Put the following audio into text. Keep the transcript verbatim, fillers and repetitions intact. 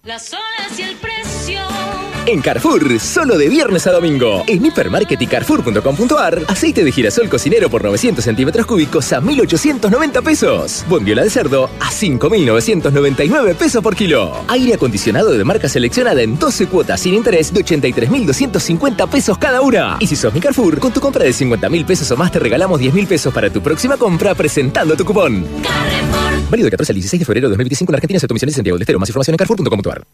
Las horas y el precio. En Carrefour, solo de viernes a domingo. En Hipermarket y Carrefour punto com punto ar, aceite de girasol cocinero por novecientos centímetros cúbicos a mil ochocientos noventa pesos. Bondiola de cerdo a cinco mil novecientos noventa y nueve pesos por kilo. Aire acondicionado de marca seleccionada en doce cuotas sin interés de ochenta y tres mil doscientos cincuenta pesos cada una. Y si sos mi Carrefour, con tu compra de cincuenta mil pesos o más te regalamos diez mil pesos para tu próxima compra presentando tu cupón. Carrefour. Válido del catorce al dieciséis de febrero de dos mil veinticinco en Argentina, excepto Misiones y Santiago del Estero. Más información en Carrefour punto com punto ar.